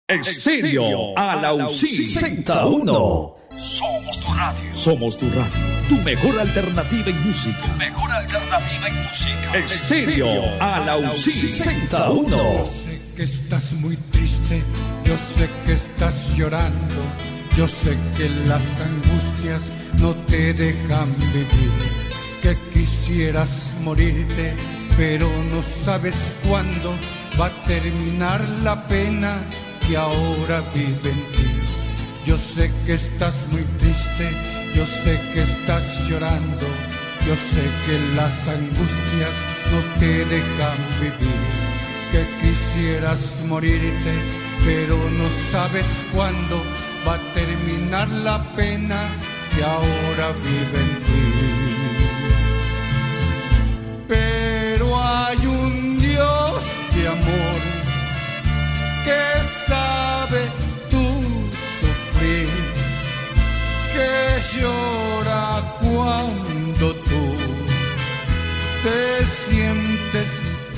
Estéreo Alausí 61. Somos tu radio. Somos tu radio. Tu mejor alternativa en música. Tu mejor alternativa en música. Estéreo Alausí 61. Yo sé que estás muy triste. Yo sé que estás llorando. Yo sé que las angustias no te dejan vivir. Que quisieras morirte, pero no sabes cuándo va a terminar la pena que ahora vive en ti. Yo sé que estás muy triste, yo sé que estás llorando, yo sé que las angustias no te dejan vivir, que quisieras morirte, pero no sabes cuándo va a terminar la pena que ahora vive en ti. Pero hay un Dios de amor que sabe tu sufrir, que llora cuando tú te sientes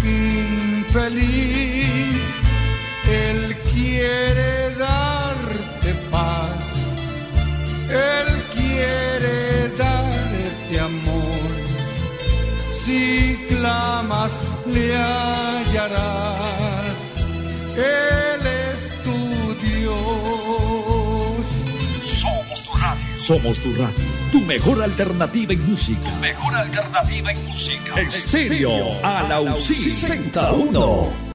infeliz. Él quiere darte paz, Él quiere darte amor. Si clamas le hallarás, Él es tu Dios. Somos tu radio. Somos tu radio. Tu mejor alternativa en música. Tu mejor alternativa en música. Estéreo Alausí 61.